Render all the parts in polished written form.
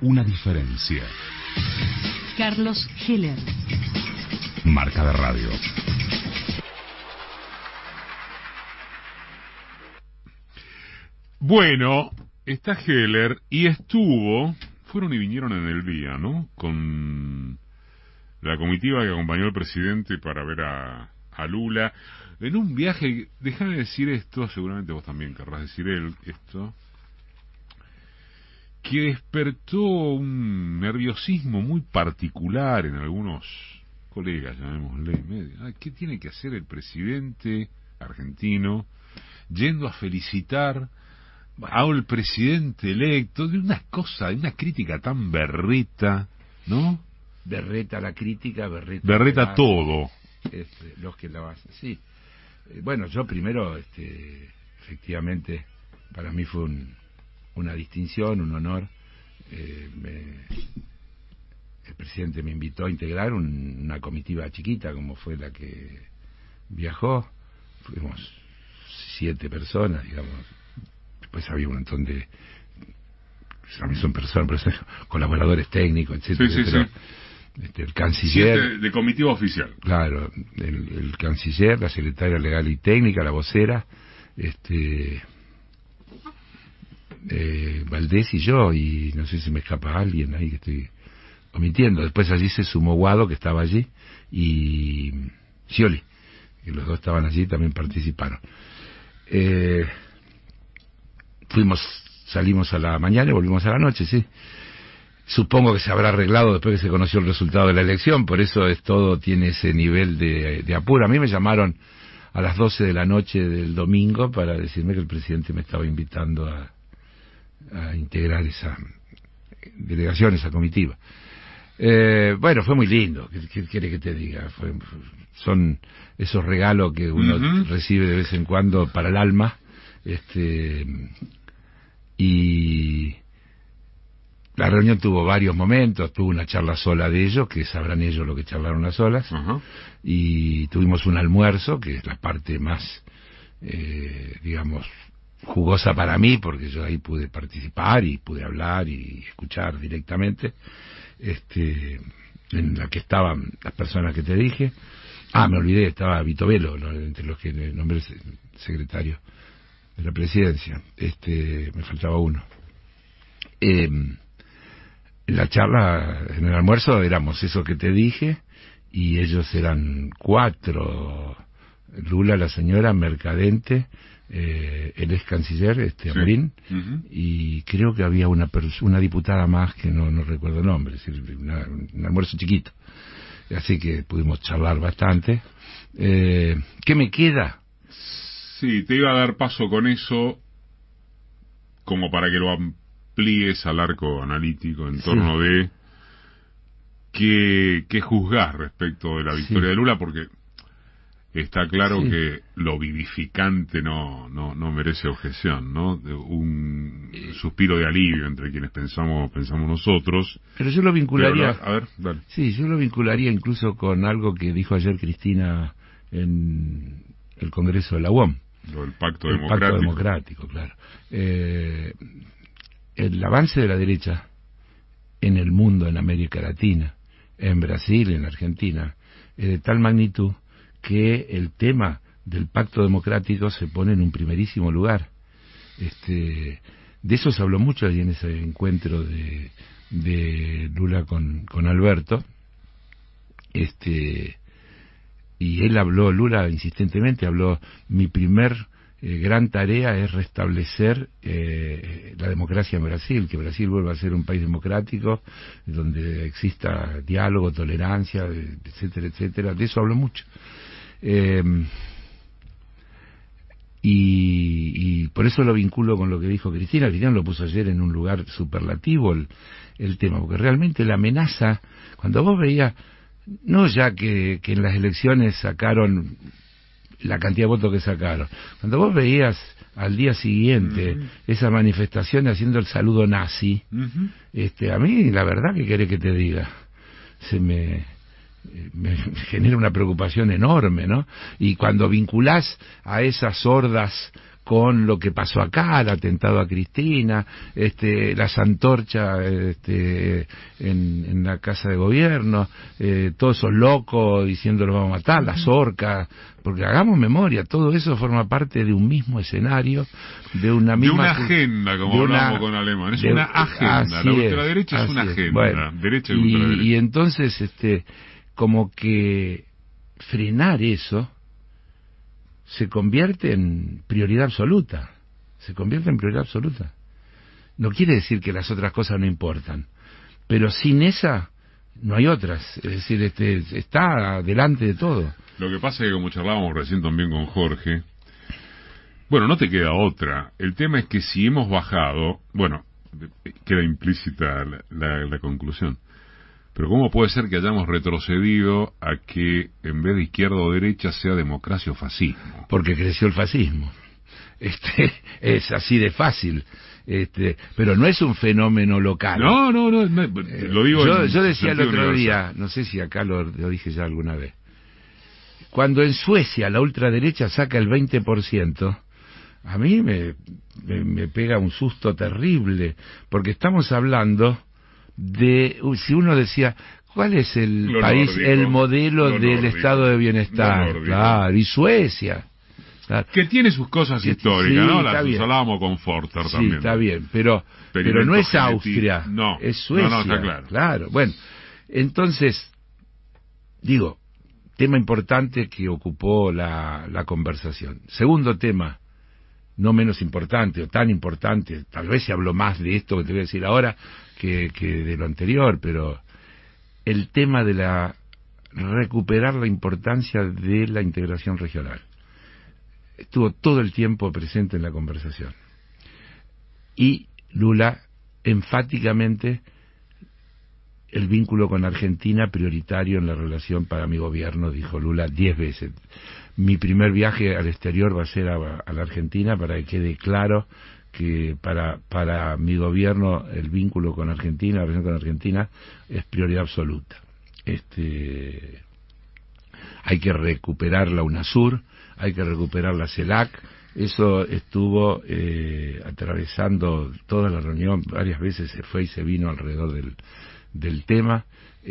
una diferencia. Carlos Heller. Marca de radio. Bueno, está Heller y fueron y vinieron en el día, ¿no? Con la comitiva que acompañó al presidente para ver a Lula en un viaje. Déjame decir esto, seguramente vos también querrás decir esto, que despertó un nerviosismo muy particular en algunos colegas, llamémosle, ¿qué tiene que hacer el presidente argentino yendo a felicitar al presidente electo de una cosa, de una crítica tan berreta, ¿no? Berreta la crítica, berreta todo. Los que la basan, sí. Bueno, yo primero, efectivamente, para mí fue una distinción, un honor. El presidente me invitó a integrar una comitiva chiquita, como fue la que viajó. Fuimos 7 personas, digamos. Después había un montón de... También son personas, colaboradores técnicos, etcétera. Sí, pero, sí. El canciller... de comitiva oficial. Claro, el canciller, la secretaria legal y técnica, la vocera, Valdés y yo, y no sé si me escapa alguien ahí que estoy omitiendo. Después allí se sumó Guado, que estaba allí, y Scioli, que los dos estaban allí, también participaron. Salimos a la mañana y volvimos a la noche, sí. Supongo que se habrá arreglado después que se conoció el resultado de la elección, por eso todo tiene ese nivel de apuro. A mí me llamaron a las 12 de la noche del domingo para decirme que el presidente me estaba invitando a integrar esa delegación, esa comitiva. Bueno, fue muy lindo, ¿qué quiere que te diga? Son esos regalos que uno recibe de vez en cuando para el alma, y la reunión tuvo varios momentos. Tuvo una charla sola de ellos, que sabrán ellos lo que charlaron a solas, y tuvimos un almuerzo, que es la parte más, digamos, jugosa para mí, porque yo ahí pude participar y pude hablar y escuchar directamente, en la que estaban las personas que te dije. Me olvidé, estaba Vito Velo, entre los que nombré secretario de la presidencia. Me faltaba uno. En la charla, en el almuerzo, éramos eso que te dije, y ellos eran 4: Lula, la señora, Mercadante, el ex canciller, Amorín, y creo que había una diputada más que no recuerdo el nombre, es decir, un almuerzo chiquito. Así que pudimos charlar bastante. ¿Qué me queda? Sí, te iba a dar paso con eso, como para que lo amplíes al arco analítico en torno de qué juzgar respecto de la victoria de Lula, porque está claro que lo vivificante no merece objeción, ¿no? Un suspiro de alivio entre quienes pensamos nosotros. Pero yo lo vincularía... A ver, dale. Sí, yo lo vincularía incluso con algo que dijo ayer Cristina en el Congreso de la UOM. El Pacto Democrático, claro. El avance de la derecha en el mundo, en América Latina, en Brasil, en Argentina, es de tal magnitud que el tema del Pacto Democrático se pone en un primerísimo lugar. De eso se habló mucho ahí en ese encuentro de Lula con Alberto. Y Lula insistentemente habló: mi primer gran tarea es restablecer la democracia en Brasil, que Brasil vuelva a ser un país democrático, donde exista diálogo, tolerancia, etcétera, etcétera. De eso habló mucho. Y por eso lo vinculo con lo que dijo Cristina. Cristina lo puso ayer en un lugar superlativo el tema, porque realmente la amenaza, cuando vos veías, no ya que en las elecciones sacaron la cantidad de votos que sacaron, cuando vos veías al día siguiente esa manifestación haciendo el saludo nazi, a mí la verdad, que querés que te diga, me genera una preocupación enorme, ¿no? Y cuando vinculás a esas hordas con lo que pasó acá, el atentado a Cristina, las antorchas en la casa de gobierno, todos esos locos diciendo los vamos a matar, las orcas, porque hagamos memoria, todo eso forma parte de un mismo escenario, de una misma... De una agenda, como hablamos con Alemán, es una agenda, la ultraderecha es una agenda, bueno, derecha y ultraderecha. Y entonces, como que frenar eso se convierte en prioridad absoluta. No quiere decir que las otras cosas no importan, pero sin esa no hay otras. Es decir, está delante de todo. Lo que pasa es que, como charlábamos recién también con Jorge, bueno, no te queda otra. El tema es que si hemos bajado, bueno, queda implícita la conclusión. Pero ¿cómo puede ser que hayamos retrocedido a que en vez de izquierda o derecha sea democracia o fascismo? Porque creció el fascismo. Es así de fácil. Pero no es un fenómeno local. No, lo digo. Yo decía el otro día, no sé si acá lo dije ya alguna vez. Cuando en Suecia la ultraderecha saca el 20%, a mí me pega un susto terrible, porque estamos hablando de, si uno decía, ¿cuál es el país, nórdico, el modelo del nórdico, estado de bienestar? Claro, y Suecia. Claro. Que tiene sus cosas históricas, sí, ¿no? Las hablábamos con Forster también. Sí, está bien, pero no es Austria, no, es Suecia. No, está claro. Claro, bueno, entonces, digo, tema importante que ocupó la conversación. Segundo tema, no menos importante o tan importante, tal vez se habló más de esto que te voy a decir ahora que de lo anterior, pero el tema de recuperar la importancia de la integración regional. Estuvo todo el tiempo presente en la conversación. Y Lula, enfáticamente, el vínculo con Argentina prioritario en la relación para mi gobierno, dijo Lula 10 veces. Mi primer viaje al exterior va a ser a la Argentina, para que quede claro que para mi gobierno el vínculo con Argentina, la relación con Argentina, es prioridad absoluta. Hay que recuperar la UNASUR, hay que recuperar la CELAC. Eso estuvo atravesando toda la reunión, varias veces se fue y se vino alrededor del tema,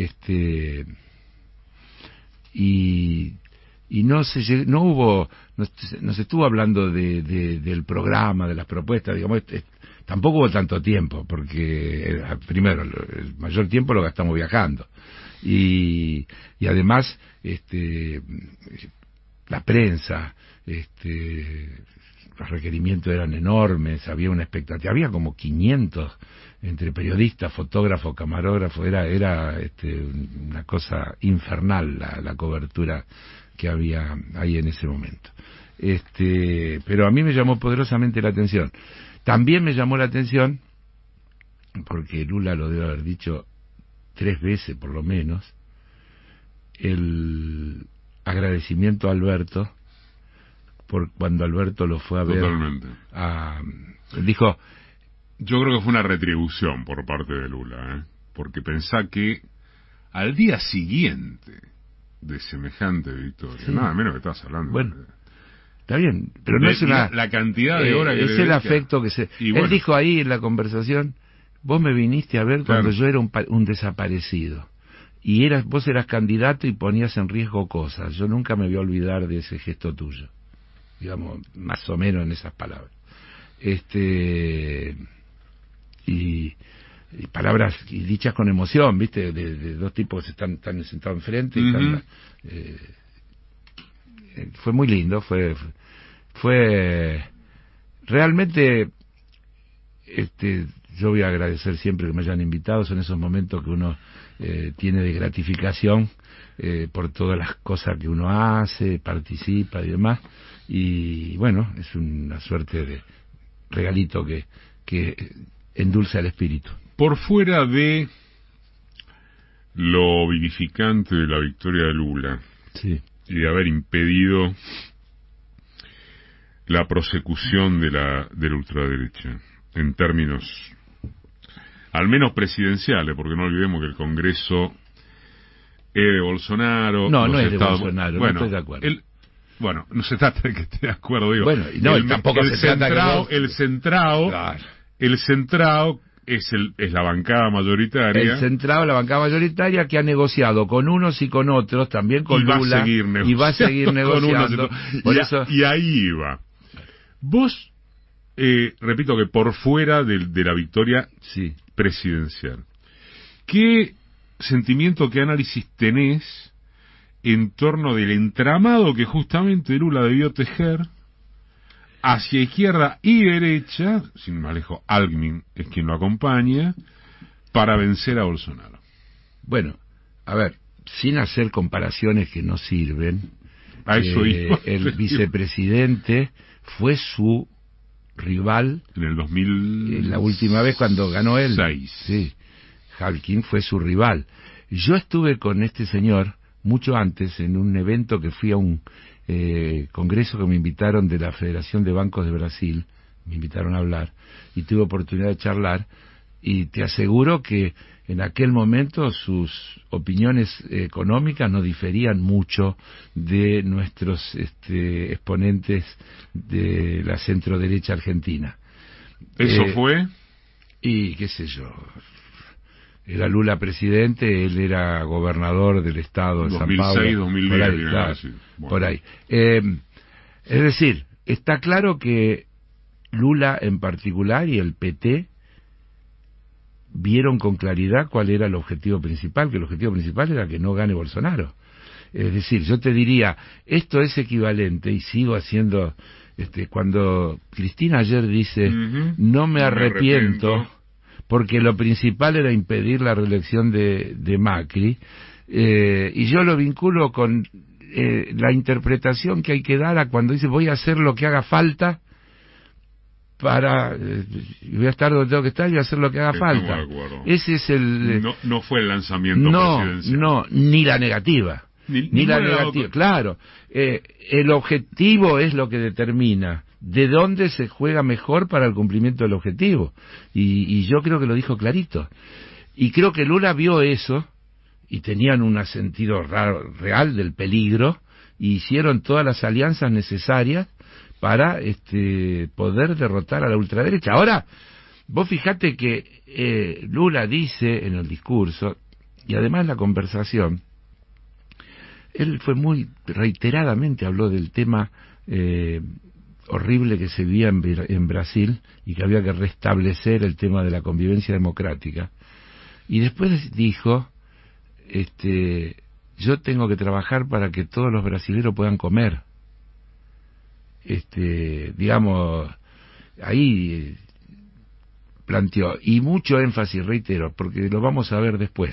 y no se estuvo hablando del programa, de las propuestas, digamos, tampoco hubo tanto tiempo, porque primero el mayor tiempo lo gastamos viajando, y además la prensa, los requerimientos eran enormes, había una expectativa, había como 500 entre periodistas, fotógrafos, camarógrafos, era una cosa infernal la cobertura que había ahí en ese momento. Pero a mí me llamó poderosamente la atención. También me llamó la atención, porque Lula lo debe haber dicho 3 veces por lo menos, el agradecimiento a Alberto por cuando Alberto lo fue a ver. Totalmente. Dijo, yo creo que fue una retribución por parte de Lula, porque pensá que al día siguiente de semejante victoria, sí, nada menos que estás hablando. Bueno, está bien, pero no es una... La cantidad de horas que es el afecto que se... Él dijo ahí en la conversación, vos me viniste a ver cuando yo era un desaparecido. Y vos eras candidato y ponías en riesgo cosas. Yo nunca me voy a olvidar de ese gesto tuyo. Digamos, más o menos en esas palabras. Y palabras y dichas con emoción, ¿viste? De dos tipos que están sentados enfrente. Uh-huh. Fue muy lindo, fue realmente, yo voy a agradecer siempre que me hayan invitado. Son esos momentos que uno tiene de gratificación por todas las cosas que uno hace, participa y demás. Y bueno, es una suerte de regalito que endulza el espíritu. Por fuera de lo vivificante de la victoria de Lula, sí, y de haber impedido la prosecución de la ultraderecha en términos al menos presidenciales, porque no olvidemos que el Congreso es de Bolsonaro. No es de Bolsonaro, bueno, no estoy de acuerdo. Bueno, no se trata de que esté de acuerdo, digo. Bueno, no, y tampoco se trata que vos... El centrado es la bancada mayoritaria. El centrado, la bancada mayoritaria que ha negociado con unos y con otros, también con Lula, y va a seguir negociando. Y ahí iba. Vos, repito que por fuera de la victoria presidencial, ¿qué sentimiento, qué análisis tenés en torno del entramado que justamente Lula debió tejer hacia izquierda y derecha, sin más lejos, Alckmin es quien lo acompaña, para vencer a Bolsonaro? Bueno, a ver, sin hacer comparaciones que no sirven, a eso el vicepresidente fue su rival en el 2000, la última vez cuando ganó él. 6. Sí, Alckmin fue su rival. Yo estuve con este señor mucho antes en un evento que fui a un congreso que me invitaron de la Federación de Bancos de Brasil, me invitaron a hablar y tuve oportunidad de charlar, y te aseguro que en aquel momento sus opiniones económicas no diferían mucho de nuestros exponentes de la centro derecha argentina. ¿Eso fue? Y qué sé yo, era Lula presidente, él era gobernador del estado de San Pablo. 2006, 2010, por ahí. Es decir, está claro que Lula en particular y el PT vieron con claridad cuál era el objetivo principal, que el objetivo principal era que no gane Bolsonaro. Es decir, yo te diría, esto es equivalente, y sigo haciendo, cuando Cristina ayer dice, no me arrepiento, porque lo principal era impedir la reelección de Macri, y yo lo vinculo con la interpretación que hay que dar a cuando dice voy a hacer lo que haga falta para voy a estar donde tengo que estar y voy a hacer lo que haga falta. Ese es el no fue el lanzamiento presidencial. No, ni la negativa. Ni la negativa, claro. El objetivo es lo que determina de dónde se juega mejor para el cumplimiento del objetivo. Y yo creo que lo dijo clarito. Y creo que Lula vio eso, y tenían un sentido real del peligro, y hicieron todas las alianzas necesarias para poder derrotar a la ultraderecha. Ahora, vos fijate que Lula dice en el discurso, y además en la conversación, él fue muy reiteradamente habló del tema horrible que se vivía en Brasil y que había que restablecer el tema de la convivencia democrática. Y después dijo, yo tengo que trabajar para que todos los brasileños puedan comer. Digamos, ahí planteó, y mucho énfasis, reitero, porque lo vamos a ver después,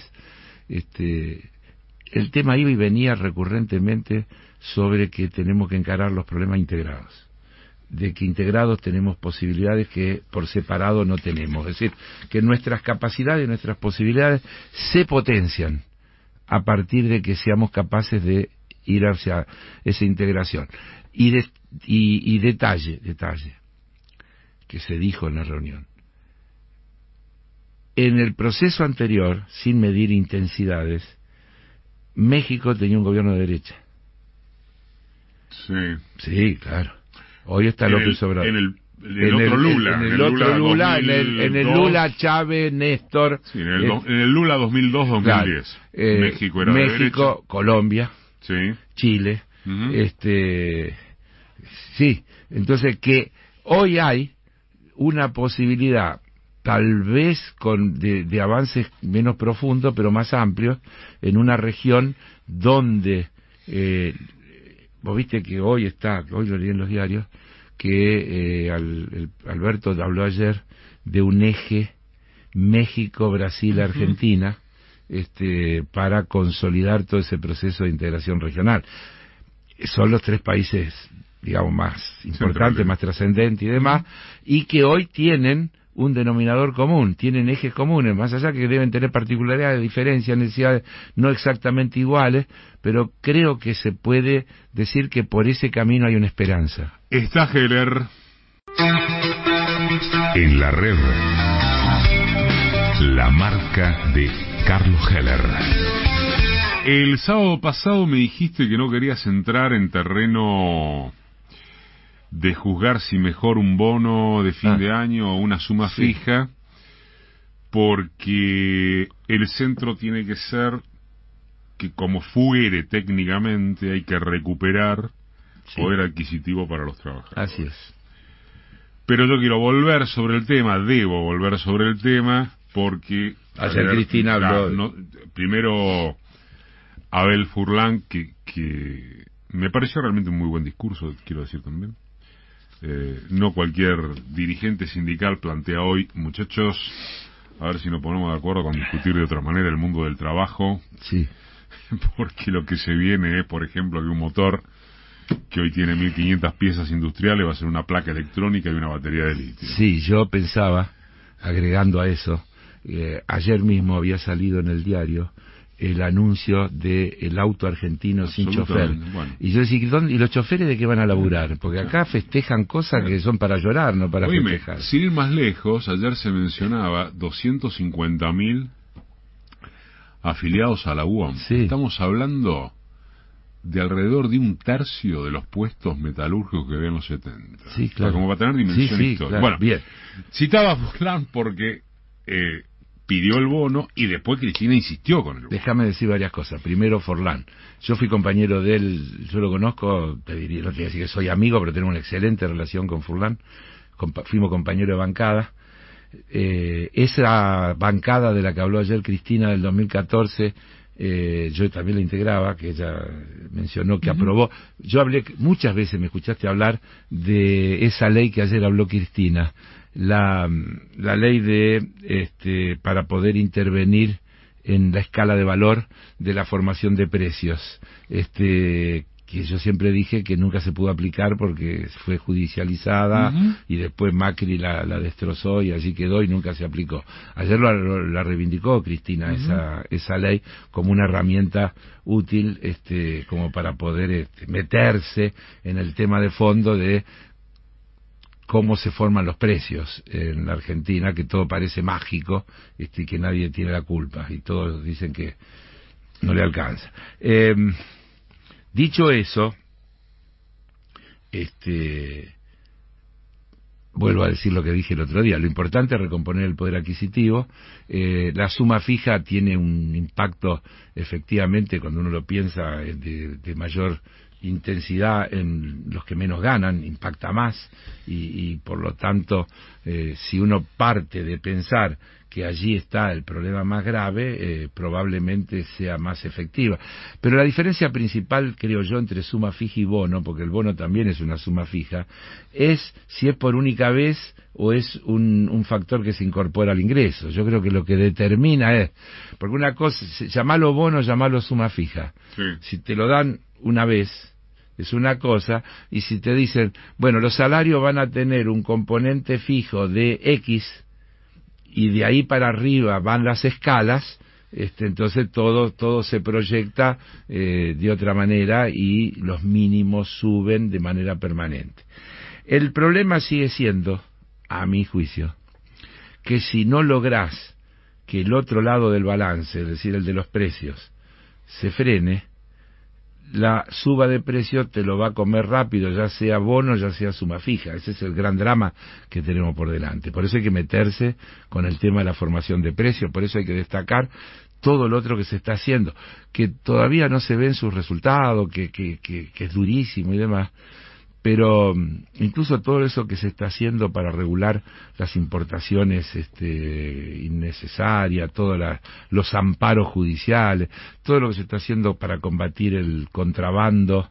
el tema iba y venía recurrentemente sobre que tenemos que encarar los problemas integrados, de que integrados tenemos posibilidades que por separado no tenemos, es decir, que nuestras capacidades y nuestras posibilidades se potencian a partir de que seamos capaces de ir hacia esa integración. Y detalle que se dijo en la reunión. En el proceso anterior, sin medir intensidades, México tenía un gobierno de derecha. Sí. Sí, claro. Hoy está López Obrador. En el otro Lula. En el Lula, Chávez, Néstor. Sí, en el Lula 2002-2010. Claro, México era de derecha. México, Colombia, sí. Chile. Sí, entonces que hoy hay una posibilidad, tal vez de avances menos profundos, pero más amplios, en una región donde, vos viste que hoy lo leí en los diarios, que Alberto habló ayer de un eje México-Brasil-Argentina, para consolidar todo ese proceso de integración regional. Son los tres países, digamos, más importantes, más trascendentes y demás, y que hoy tienen un denominador común, tienen ejes comunes, más allá que deben tener particularidades, diferencias, necesidades no exactamente iguales, pero creo que se puede decir que por ese camino hay una esperanza. Está Heller en la red, la marca de Carlos Heller. El sábado pasado me dijiste que no querías entrar en terreno de juzgar si mejor un bono de fin de año o una suma fija, porque el centro tiene que ser que, como fuere técnicamente, hay que recuperar poder adquisitivo para los trabajadores. Así es. Pero yo quiero volver sobre el tema, debo volver sobre el tema, porque ayer Cristina habló. Primero, Abel Furlan, que me pareció realmente un muy buen discurso, quiero decir también. No cualquier dirigente sindical plantea hoy, muchachos, a ver si nos ponemos de acuerdo con discutir de otra manera el mundo del trabajo. Sí. Porque lo que se viene es, por ejemplo, que un motor que hoy tiene 1.500 piezas industriales va a ser una placa electrónica y una batería de litio. Sí, yo pensaba, agregando a eso, ayer mismo había salido en el diario el anuncio del auto argentino sin chofer. Bueno. Y yo decía, ¿y los choferes de qué van a laburar? Porque acá festejan cosas que son para llorar, no para festejar. Sin ir más lejos, ayer se mencionaba 250.000 afiliados a la UOM. Sí. Estamos hablando de alrededor de 1/3 de los puestos metalúrgicos que había en los 70. Sí, claro. O sea, como para tener dimensión histórica. Claro. Bueno, bien. Citaba a Furlan porque pidió el bono y después Cristina insistió con el bono. Déjame decir varias cosas. Primero, Forlán. Yo fui compañero de él, yo lo conozco, te diría, no te voy a decir que soy amigo, pero tengo una excelente relación con Furlan. Fuimos compañeros de bancada. Esa bancada de la que habló ayer Cristina del 2014, yo también la integraba, que ella mencionó que aprobó. Yo hablé, muchas veces me escuchaste hablar de esa ley que ayer habló Cristina, la ley de para poder intervenir en la escala de valor de la formación de precios, que yo siempre dije que nunca se pudo aplicar porque fue judicializada y después Macri la destrozó y allí quedó y nunca se aplicó. Ayer la reivindicó Cristina esa ley como una herramienta útil como para poder meterse en el tema de fondo de cómo se forman los precios en la Argentina, que todo parece mágico y que nadie tiene la culpa y todos dicen que no le alcanza. Dicho eso, vuelvo a decir lo que dije el otro día, lo importante es recomponer el poder adquisitivo. La suma fija tiene un impacto, efectivamente, cuando uno lo piensa, de mayor intensidad en los que menos ganan, impacta más, y por lo tanto, si uno parte de pensar que allí está el problema más grave, probablemente sea más efectiva. Pero la diferencia principal, creo yo, entre suma fija y bono, porque el bono también es una suma fija, es si es por única vez o es un factor que se incorpora al ingreso. Yo creo que lo que determina es, porque una cosa, llamalo bono, llamalo suma fija. Sí. Si te lo dan una vez, es una cosa, y si te dicen, bueno, los salarios van a tener un componente fijo de X, y de ahí para arriba van las escalas, entonces todo se proyecta de otra manera y los mínimos suben de manera permanente. El problema sigue siendo, a mi juicio, que si no lográs que el otro lado del balance, es decir, el de los precios, se frene, la suba de precio te lo va a comer rápido, ya sea bono, ya sea suma fija. Ese es el gran drama que tenemos por delante. Por eso hay que meterse con el tema de la formación de precios, por eso hay que destacar todo lo otro que se está haciendo, que todavía no se ven sus resultados, que es durísimo y demás, pero incluso todo eso que se está haciendo para regular las importaciones innecesarias, todos los amparos judiciales, todo lo que se está haciendo para combatir el contrabando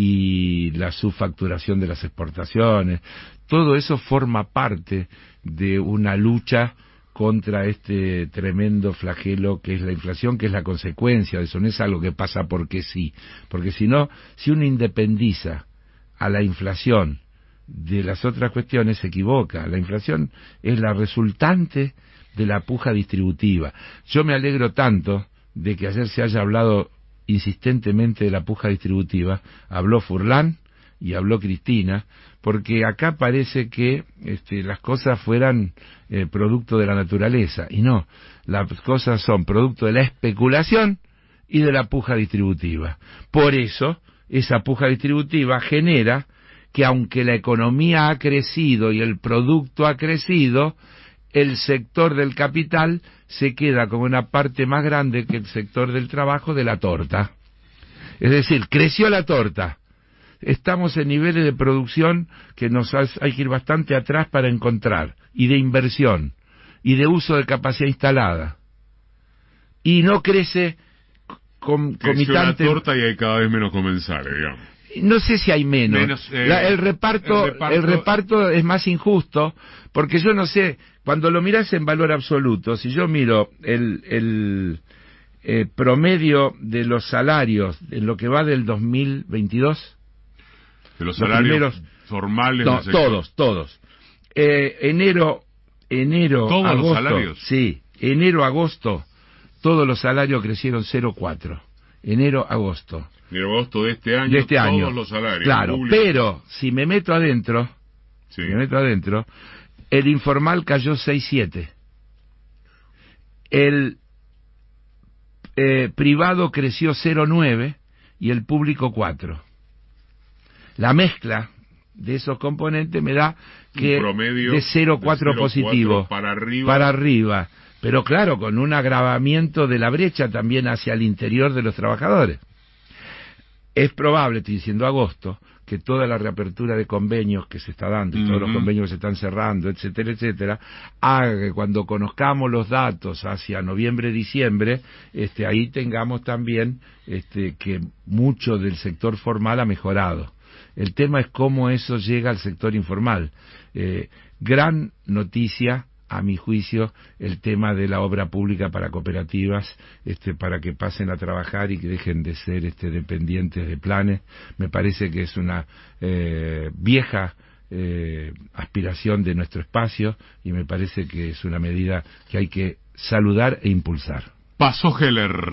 y la subfacturación de las exportaciones, todo eso forma parte de una lucha contra este tremendo flagelo que es la inflación, que es la consecuencia de eso, no es algo que pasa porque sí, porque si no, si uno independiza a la inflación de las otras cuestiones, se equivoca. La inflación es la resultante de la puja distributiva. Yo me alegro tanto de que ayer se haya hablado insistentemente de la puja distributiva. Habló Furlan y habló Cristina, porque acá parece que las cosas fueran producto de la naturaleza, y no, las cosas son producto de la especulación y de la puja distributiva. Por eso, esa puja distributiva genera que aunque la economía ha crecido y el producto ha crecido, el sector del capital se queda como una parte más grande que el sector del trabajo de la torta. Es decir, creció la torta. Estamos en niveles de producción que hay que ir bastante atrás para encontrar, y de inversión, y de uso de capacidad instalada. Y no crece Creció la torta y hay cada vez menos comensales, digamos. No sé si hay menos. El reparto es más injusto, porque yo no sé, cuando lo miras en valor absoluto, si yo miro el promedio de los salarios en lo que va del 2022, de los salarios formales, no, todos. Enero, ¿todos agosto, los salarios? Sí, enero-agosto, todos los salarios crecieron 0,4. Enero-agosto. Enero-agosto de este año, todos los salarios. Claro, pero si me meto adentro, el informal cayó 6,7. El privado creció 0,9 y el público 4. La mezcla de esos componentes me da que un promedio de 0,4 positivo para arriba, pero claro, con un agravamiento de la brecha también hacia el interior de los trabajadores. Es probable, estoy diciendo agosto, que toda la reapertura de convenios que se está dando, y todos los convenios que se están cerrando, etcétera, etcétera, haga que cuando conozcamos los datos hacia noviembre, diciembre, ahí tengamos también que mucho del sector formal ha mejorado. El tema es cómo eso llega al sector informal. Gran noticia, a mi juicio, el tema de la obra pública para cooperativas, para que pasen a trabajar y que dejen de ser dependientes de planes. Me parece que es una vieja aspiración de nuestro espacio, y me parece que es una medida que hay que saludar e impulsar. Paso Heller.